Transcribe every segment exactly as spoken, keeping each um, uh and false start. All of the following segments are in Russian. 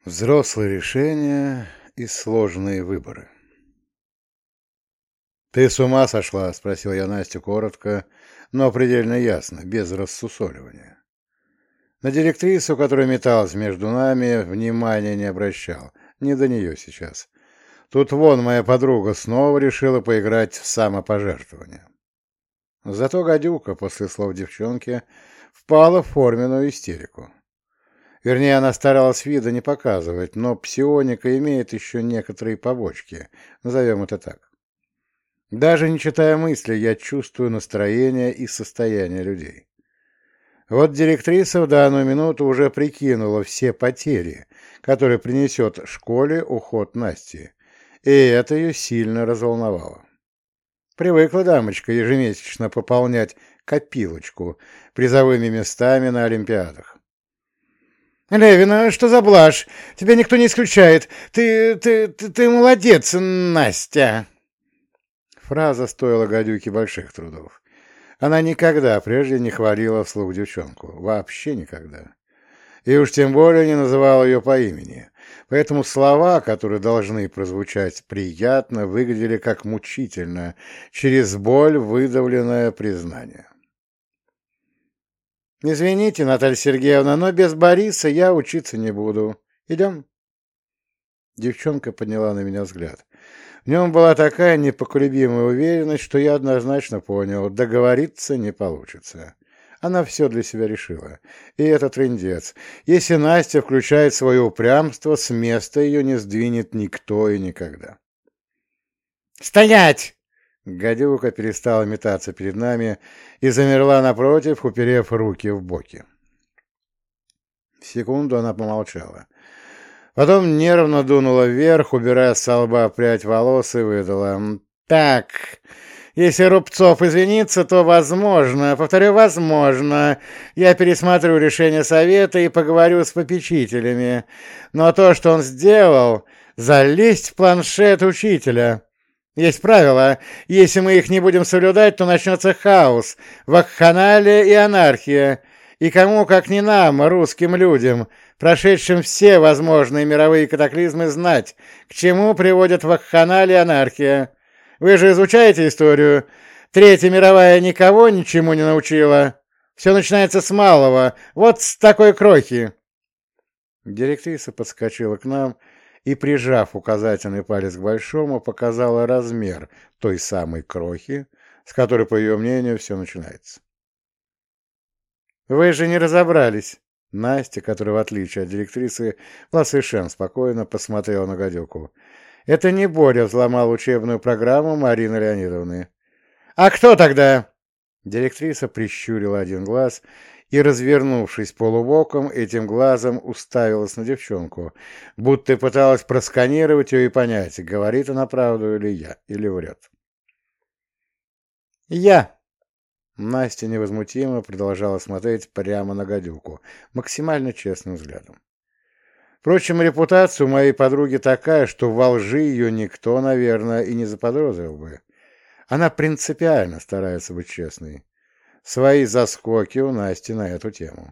Взрослые решения и сложные выборы. «Ты с ума сошла?» — спросил я Настю коротко, но предельно ясно, без рассусоливания. На директрису, которая металась между нами, внимания не обращал. Не до нее сейчас. Тут вон моя подруга снова решила поиграть в самопожертвование. Зато гадюка, после слов девчонки, впала в форменную истерику. Вернее, она старалась вида не показывать, но псионика имеет еще некоторые побочки, назовем это так. Даже не читая мысли, я чувствую настроение и состояние людей. Вот директриса в данную минуту уже прикинула все потери, которые принесет школе уход Насти, и это ее сильно разволновало. Привыкла дамочка ежемесячно пополнять копилочку призовыми местами на олимпиадах. «Левина, что за блажь? Тебя никто не исключает. Ты, ты, ты, ты молодец, Настя!» Фраза стоила гадюке больших трудов. Она никогда прежде не хвалила вслух девчонку. Вообще никогда. И уж тем более не называла ее по имени. Поэтому слова, которые должны прозвучать приятно, выглядели как мучительно, через боль выдавленное признание. «Извините, Наталья Сергеевна, но без Бориса я учиться не буду. Идем?» Девчонка подняла на меня взгляд. В нем была такая непоколебимая уверенность, что я однозначно понял, договориться не получится. Она все для себя решила. И это трындец. Если Настя включает свое упрямство, с места ее не сдвинет никто и никогда. «Стоять!» Гадюка перестала метаться перед нами и замерла напротив, уперев руки в боки. Секунду она помолчала. Потом нервно дунула вверх, убирая с лба прядь волос, и выдала. «Так, если Рубцов извинится, то возможно, повторю, возможно, я пересмотрю решение совета и поговорю с попечителями. Но то, что он сделал, залезть в планшет учителя. Есть правила. Если мы их не будем соблюдать, то начнется хаос, вакханалия и анархия. И кому, как не нам, русским людям, прошедшим все возможные мировые катаклизмы, знать, к чему приводят вакханалия и анархия. Вы же изучаете историю. Третья мировая никого ничему не научила. Все начинается с малого, вот с такой крохи». Директриса подскочила к нам и, прижав указательный палец к большому, показала размер той самой крохи, с которой, по ее мнению, все начинается. «Вы же не разобрались!» Настя, которая, в отличие от директрисы, была совершенно спокойно, посмотрела на гадюку. «Это не Боря взломал учебную программу Марины Леонидовны». «А кто тогда?» Директриса прищурила один глаз и, развернувшись полубоком, этим глазом уставилась на девчонку, будто пыталась просканировать ее и понять, говорит она правду или я, или врет. «Я!» Настя невозмутимо продолжала смотреть прямо на гадюку, максимально честным взглядом. Впрочем, репутация у моей подруги такая, что во лжи ее никто, наверное, и не заподозрил бы. Она принципиально старается быть честной. Свои заскоки у Насти на эту тему.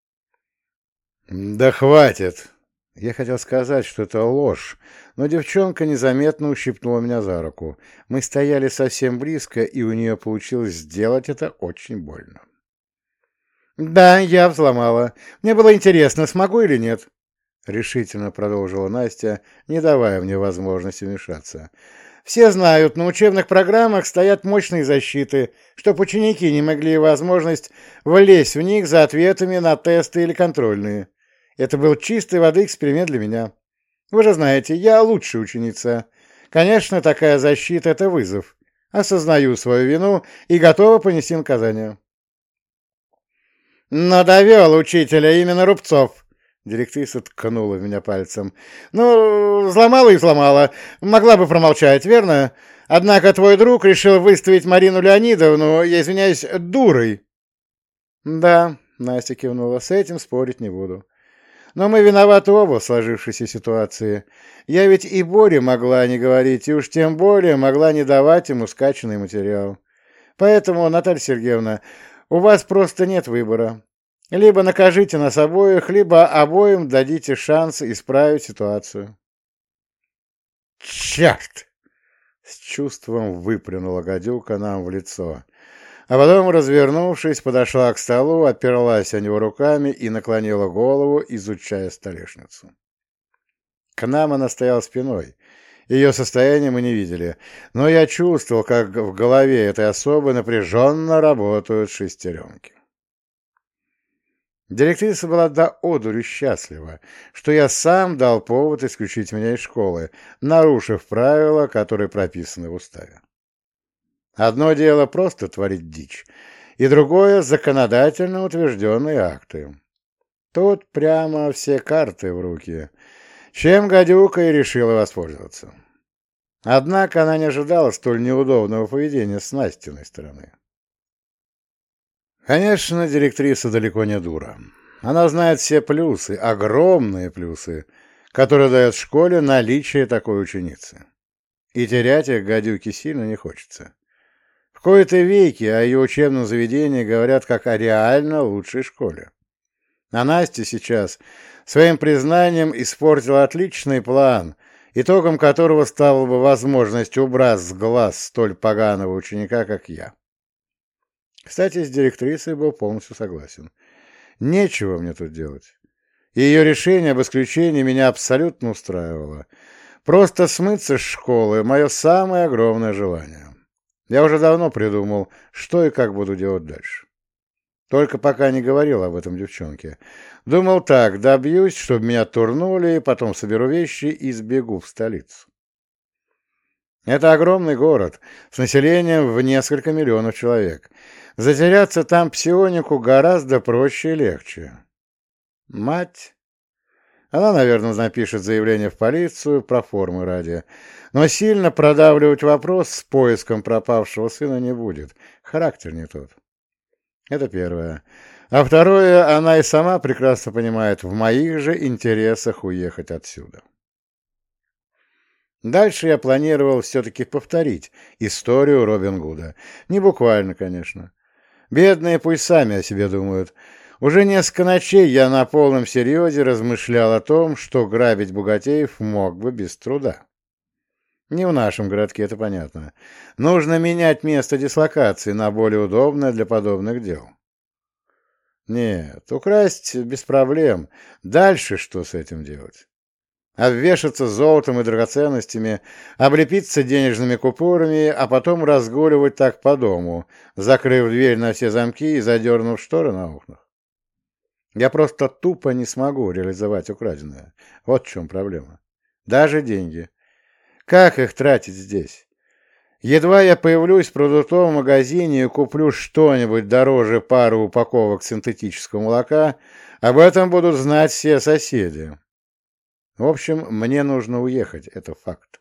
«Да хватит!» Я хотел сказать, что это ложь, но девчонка незаметно ущипнула меня за руку. Мы стояли совсем близко, и у нее получилось сделать это очень больно. «Да, я взломала. Мне было интересно, смогу или нет?» — решительно продолжила Настя, не давая мне возможности вмешаться. «Все знают, на учебных программах стоят мощные защиты, чтобы ученики не могли возможность влезть в них за ответами на тесты или контрольные. Это был чистой воды эксперимент для меня. Вы же знаете, я лучшая ученица. Конечно, такая защита — это вызов. Осознаю свою вину и готова понести наказание». «Но довел учителя именно Рубцов!» Директриса ткнула в меня пальцем. «Ну, взломала и взломала. Могла бы промолчать, верно? Однако твой друг решил выставить Марину Леонидовну, я извиняюсь, дурой». «Да», — Настя кивнула, — «с этим спорить не буду. Но мы виноваты оба в сложившейся ситуации. Я ведь и Боре могла не говорить, и уж тем более могла не давать ему скачанный материал. Поэтому, Наталья Сергеевна, у вас просто нет выбора. Либо накажите нас обоих, либо обоим дадите шанс исправить ситуацию. Черт! С чувством выплюнула гадюка нам в лицо. А потом, развернувшись, подошла к столу, оперлась о него руками и наклонила голову, изучая столешницу. К нам она стояла спиной. Ее состояние мы не видели, но я чувствовал, как в голове этой особы напряженно работают шестеренки. Директриса была до одури счастлива, что я сам дал повод исключить меня из школы, нарушив правила, которые прописаны в уставе. Одно дело просто творить дичь, и другое — законодательно утвержденные акты. Тут прямо все карты в руки, чем гадюка и решила воспользоваться. Однако она не ожидала столь неудобного поведения с Настиной стороны. Конечно, директриса далеко не дура. Она знает все плюсы, огромные плюсы, которые дает в школе наличие такой ученицы. И терять их гадюке сильно не хочется. В кои-то веки о ее учебном заведении говорят как о реально лучшей школе. А Настя сейчас своим признанием испортила отличный план, итогом которого стала бы возможность убрать с глаз столь поганого ученика, как я. Кстати, с директрисой был полностью согласен. Нечего мне тут делать. И ее решение об исключении меня абсолютно устраивало. Просто смыться с школы — мое самое огромное желание. Я уже давно придумал, что и как буду делать дальше. Только пока не говорил об этом девчонке. Думал так: добьюсь, чтобы меня турнули, потом соберу вещи и сбегу в столицу. Это огромный город с населением в несколько миллионов человек. Затеряться там псионику гораздо проще и легче. Мать... Она, наверное, напишет заявление в полицию про формы ради, но сильно продавливать вопрос с поиском пропавшего сына не будет. Характер не тот. Это первое. А второе, она и сама прекрасно понимает, в моих же интересах уехать отсюда. Дальше я планировал все-таки повторить историю Робин Гуда. Не буквально, конечно. Бедные пусть сами о себе думают. Уже несколько ночей я на полном серьезе размышлял о том, что грабить богатеев мог бы без труда. Не в нашем городке, это понятно. Нужно менять место дислокации на более удобное для подобных дел. Нет, украсть без проблем. Дальше что с этим делать? Обвешаться золотом и драгоценностями, облепиться денежными купюрами, а потом разгуливать так по дому, закрыв дверь на все замки и задернув шторы на окнах. Я просто тупо не смогу реализовать украденное. Вот в чем проблема. Даже деньги. Как их тратить здесь? Едва я появлюсь в продуктовом магазине и куплю что-нибудь дороже пары упаковок синтетического молока, об этом будут знать все соседи. В общем, мне нужно уехать, это факт.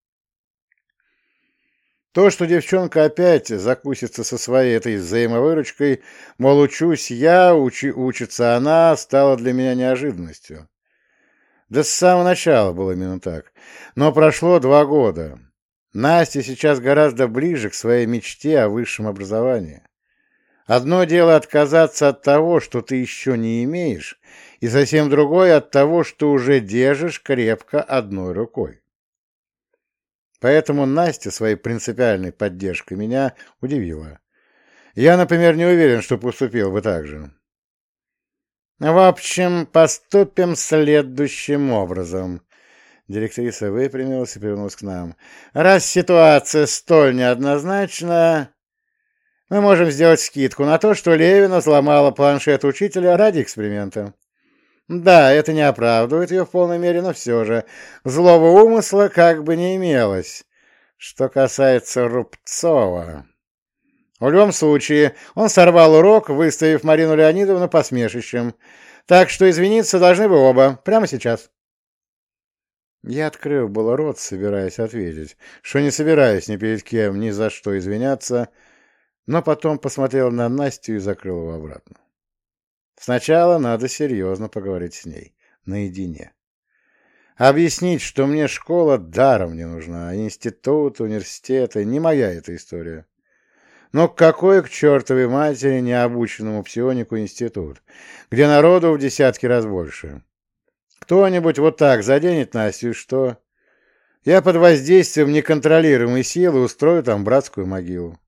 То, что девчонка опять закусится со своей этой взаимовыручкой, мол, учусь я, учи, учится она, стало для меня неожиданностью. Да с самого начала было именно так. Но прошло два года. Настя сейчас гораздо ближе к своей мечте о высшем образовании. Одно дело отказаться от того, что ты еще не имеешь, и совсем другое от того, что уже держишь крепко одной рукой. Поэтому Настя своей принципиальной поддержкой меня удивила. Я, например, не уверен, что поступил бы так же. В общем, поступим следующим образом. Директриса выпрямилась и повернулась к нам. Раз ситуация столь неоднозначна, мы можем сделать скидку на то, что Левина взломала планшет учителя ради эксперимента. Да, это не оправдывает ее в полной мере, но все же злого умысла как бы не имелось. Что касается Рубцова... В любом случае, он сорвал урок, выставив Марину Леонидовну посмешищем. Так что извиниться должны вы оба, прямо сейчас. Я открыл было рот, собираясь ответить, что не собираюсь ни перед кем ни за что извиняться, но потом посмотрел на Настю и закрыл его обратно. Сначала надо серьезно поговорить с ней, наедине. Объяснить, что мне школа даром не нужна, а институт, университеты — не моя эта история. Но какой к чертовой матери необученному псионику институт, где народу в десятки раз больше? Кто-нибудь вот так заденет Настю, и что? Я под воздействием неконтролируемой силы устрою там братскую могилу.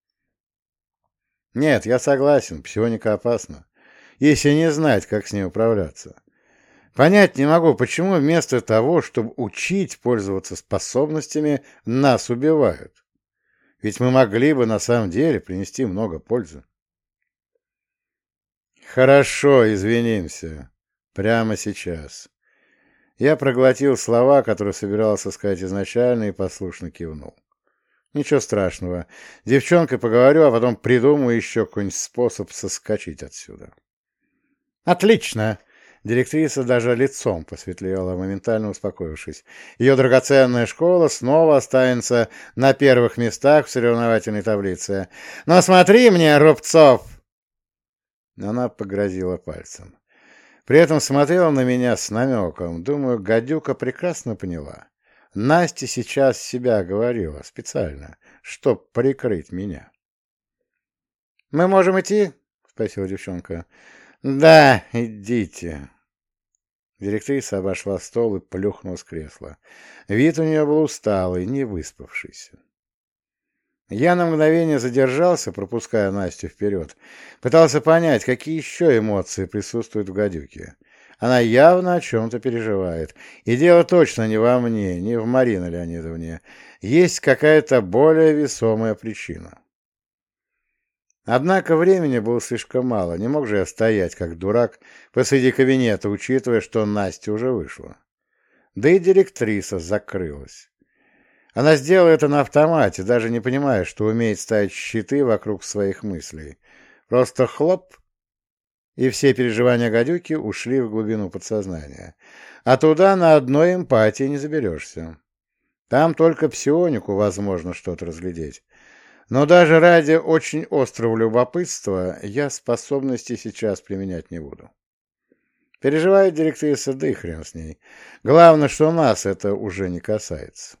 Нет, я согласен, псионика опасна, если не знать, как с ней управляться. Понять не могу, почему вместо того, чтобы учить пользоваться способностями, нас убивают. Ведь мы могли бы на самом деле принести много пользы. Хорошо, извинимся. Прямо сейчас. Я проглотил слова, которые собирался сказать изначально, и послушно кивнул. Ничего страшного. Девчонкой поговорю, а потом придумаю еще какой-нибудь способ соскочить отсюда. Отлично! Директриса даже лицом посветлела, моментально успокоившись. Ее драгоценная школа снова останется на первых местах в соревновательной таблице. «Но смотри мне, Рубцов!» Она погрозила пальцем. При этом смотрела на меня с намеком. Думаю, гадюка прекрасно поняла. Настя сейчас себя говорила специально, чтоб прикрыть меня. «Мы можем идти?» — спросила девчонка. «Да, идите». Директриса обошла стол и плюхнула с кресла. Вид у нее был усталый, не выспавшийся. Я на мгновение задержался, пропуская Настю вперед. Пытался понять, какие еще эмоции присутствуют в гадюке. Она явно о чем-то переживает. И дело точно не во мне, не в Марине Леонидовне. Есть какая-то более весомая причина. Однако времени было слишком мало, не мог же я стоять, как дурак, посреди кабинета, учитывая, что Настя уже вышла. Да и директриса закрылась. Она сделала это на автомате, даже не понимая, что умеет ставить щиты вокруг своих мыслей. Просто хлоп, и все переживания гадюки ушли в глубину подсознания. А туда на одной эмпатии не заберешься. Там только псионику возможно что-то разглядеть. Но даже ради очень острого любопытства я способности сейчас применять не буду. Переживает директриса, да и хрен с ней. Главное, что нас это уже не касается.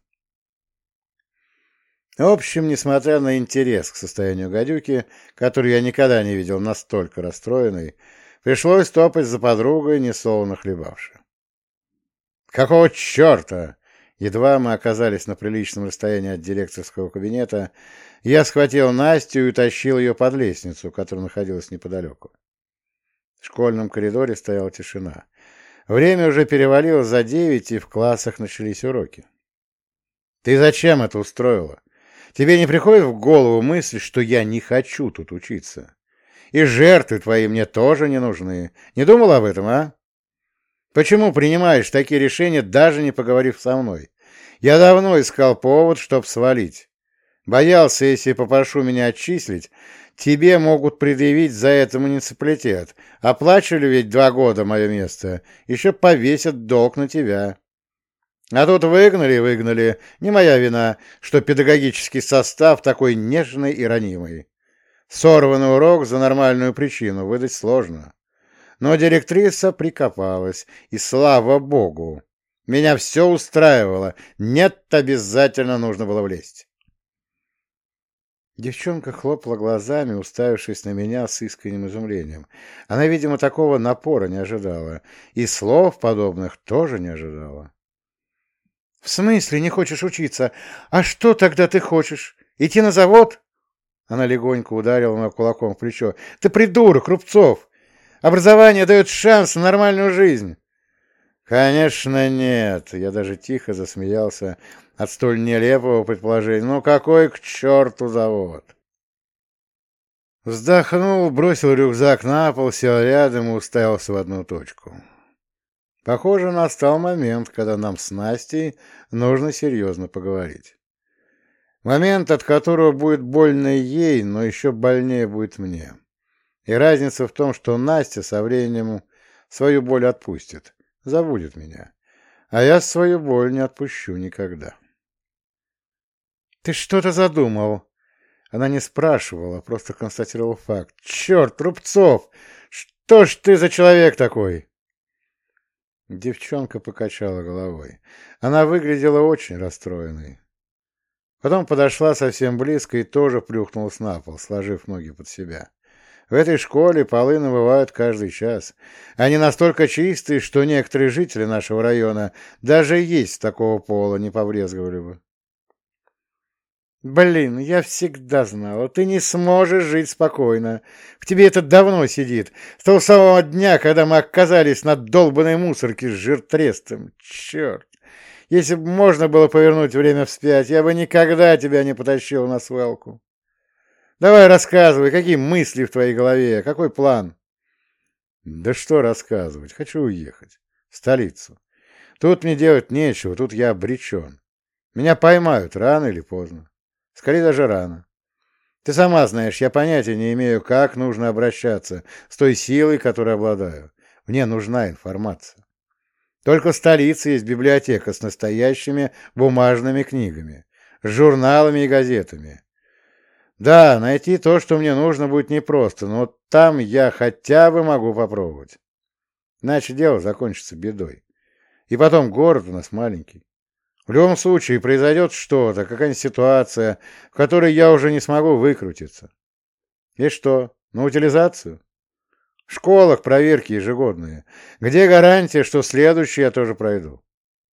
В общем, несмотря на интерес к состоянию гадюки, который я никогда не видел настолько расстроенной, пришлось топать за подругой, несолоно хлебавши. «Какого черта?» Едва мы оказались на приличном расстоянии от директорского кабинета, я схватил Настю и утащил ее под лестницу, которая находилась неподалеку. В школьном коридоре стояла тишина. Время уже перевалило за девять, и в классах начались уроки. «Ты зачем это устроила? Тебе не приходит в голову мысль, что я не хочу тут учиться? И жертвы твои мне тоже не нужны. Не думал об этом, а? Почему принимаешь такие решения, даже не поговорив со мной? Я давно искал повод, чтоб свалить. Боялся, если попрошу меня отчислить, тебе могут предъявить за это муниципалитет. Оплачивали ведь два года мое место. Еще повесят долг на тебя. А тут выгнали и выгнали. Не моя вина, что педагогический состав такой нежный и ранимый. Сорванный урок за нормальную причину выдать сложно. Но директриса прикопалась, и слава богу. Меня все устраивало. Нет, обязательно нужно было влезть. Девчонка хлопала глазами, уставившись на меня с искренним изумлением. Она, видимо, такого напора не ожидала, и слов подобных тоже не ожидала. — В смысле не хочешь учиться? А что тогда ты хочешь? Идти на завод? Она легонько ударила меня кулаком в плечо. — Ты придурок, Рубцов! Образование дает шанс на нормальную жизнь. Конечно, нет. Я даже тихо засмеялся от столь нелепого предположения. Ну какой к черту завод? Вздохнул, бросил рюкзак на пол, сел рядом и уставился в одну точку. Похоже, настал момент, когда нам с Настей нужно серьезно поговорить. Момент, от которого будет больно ей, но еще больнее будет мне. И разница в том, что Настя со временем свою боль отпустит, забудет меня, а я свою боль не отпущу никогда. «Ты что-то задумал?» Она не спрашивала, просто констатировала факт. «Черт, Рубцов! Что ж ты за человек такой?» Девчонка покачала головой. Она выглядела очень расстроенной. Потом подошла совсем близко и тоже плюхнулась на пол, сложив ноги под себя. В этой школе полы намывают каждый час. Они настолько чистые, что некоторые жители нашего района даже есть такого пола не побрезговали бы. Блин, я всегда знала, ты не сможешь жить спокойно. В тебе это давно сидит. С того самого дня, когда мы оказались на долбанной мусорке с жиртрестом. Черт. Если бы можно было повернуть время вспять, я бы никогда тебя не потащил на свалку. Давай рассказывай, какие мысли в твоей голове, какой план? Да что рассказывать, хочу уехать. В столицу. Тут мне делать нечего, тут я обречен. Меня поймают рано или поздно. Скорее даже рано. Ты сама знаешь, я понятия не имею, как нужно обращаться с той силой, которой обладаю. Мне нужна информация. Только в столице есть библиотека с настоящими бумажными книгами, с журналами и газетами. Да, найти то, что мне нужно, будет непросто, но там я хотя бы могу попробовать. Иначе дело закончится бедой. И потом город у нас маленький. В любом случае произойдет что-то, какая-нибудь ситуация, в которой я уже не смогу выкрутиться. И что, на утилизацию? В школах проверки ежегодные. Где гарантия, что следующий я тоже пройду?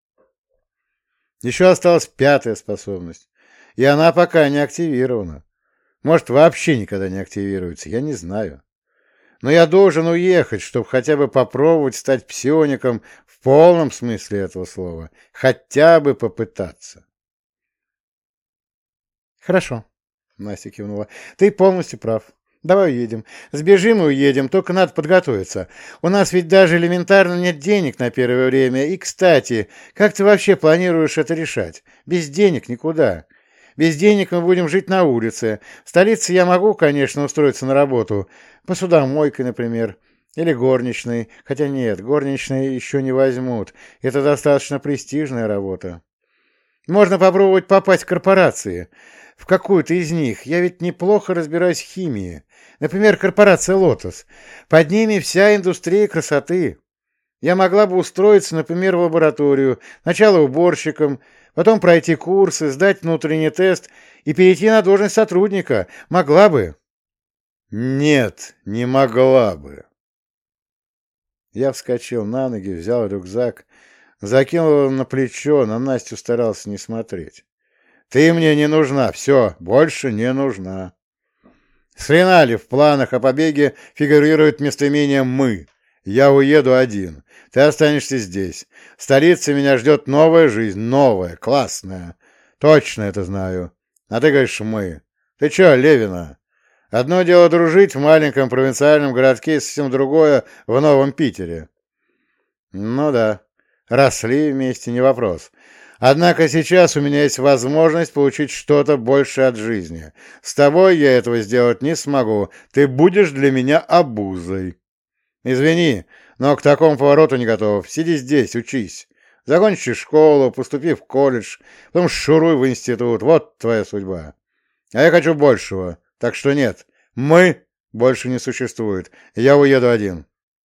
Еще осталась пятая способность, и она пока не активирована. Может, вообще никогда не активируется, я не знаю. Но я должен уехать, чтобы хотя бы попробовать стать псиоником в полном смысле этого слова. Хотя бы попытаться. Хорошо, Настя кивнула. Ты полностью прав. Давай уедем. Сбежим и уедем, только надо подготовиться. У нас ведь даже элементарно нет денег на первое время. И, кстати, как ты вообще планируешь это решать? Без денег никуда. Без денег мы будем жить на улице. В столице я могу, конечно, устроиться на работу. Посудомойкой, например. Или горничной. Хотя нет, горничной еще не возьмут. Это достаточно престижная работа. Можно попробовать попасть в корпорации. В какую-то из них. Я ведь неплохо разбираюсь в химии. Например, корпорация «Лотос». Под ними вся индустрия красоты. Я могла бы устроиться, например, в лабораторию. Сначала уборщиком, потом пройти курсы, сдать внутренний тест и перейти на должность сотрудника. Могла бы. Нет, не могла бы. Я вскочил на ноги, взял рюкзак, закинул его на плечо, на Настю старался не смотреть. Ты мне не нужна, все, больше не нужна. Схрена ли в планах о побеге фигурирует местоимение «мы». Я уеду один. Ты останешься здесь. В столице меня ждет новая жизнь, новая, классная. Точно это знаю. А ты говоришь «мы». Ты че, Левина? Одно дело дружить в маленьком провинциальном городке, и совсем другое в Новом Питере. Ну да, росли вместе, не вопрос. Однако сейчас у меня есть возможность получить что-то большее от жизни. С тобой я этого сделать не смогу. Ты будешь для меня обузой. Извини, но к такому повороту не готов. Сиди здесь, учись. Закончи школу, поступи в колледж, потом шуруй в институт. Вот твоя судьба. А я хочу большего. Так что нет, мы больше не существует. Я уеду один.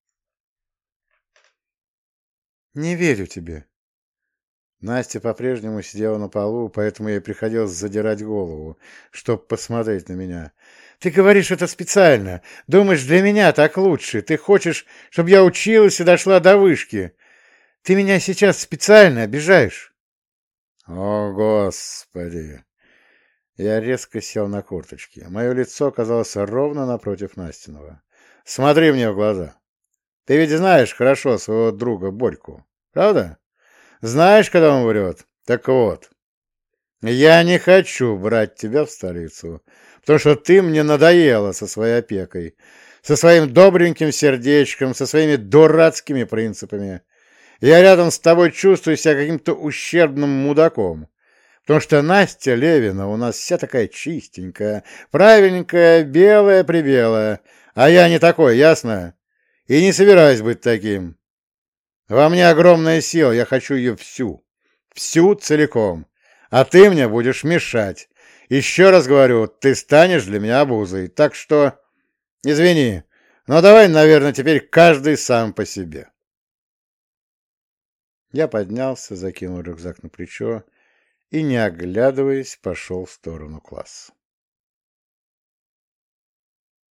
Не верю тебе. Настя по-прежнему сидела на полу, поэтому ей приходилось задирать голову, чтобы посмотреть на меня. «Ты говоришь это специально. Думаешь, для меня так лучше. Ты хочешь, чтобы я училась и дошла до вышки. Ты меня сейчас специально обижаешь». «О, Господи!» Я резко сел на корточки. Мое лицо оказалось ровно напротив Настиного. «Смотри мне в глаза. Ты ведь знаешь хорошо своего друга Борьку, правда? Знаешь, когда он врет? Так вот, я не хочу брать тебя в столицу, потому что ты мне надоела со своей опекой, со своим добреньким сердечком, со своими дурацкими принципами. Я рядом с тобой чувствую себя каким-то ущербным мудаком, потому что Настя Левина у нас вся такая чистенькая, правильненькая, белая-прибелая, а я не такой, ясно? И не собираюсь быть таким. Во мне огромная сила, я хочу ее всю. Всю целиком. А ты мне будешь мешать. Еще раз говорю, ты станешь для меня обузой. Так что, извини, но давай, наверное, теперь каждый сам по себе. Я поднялся, закинул рюкзак на плечо и, не оглядываясь, пошел в сторону класса.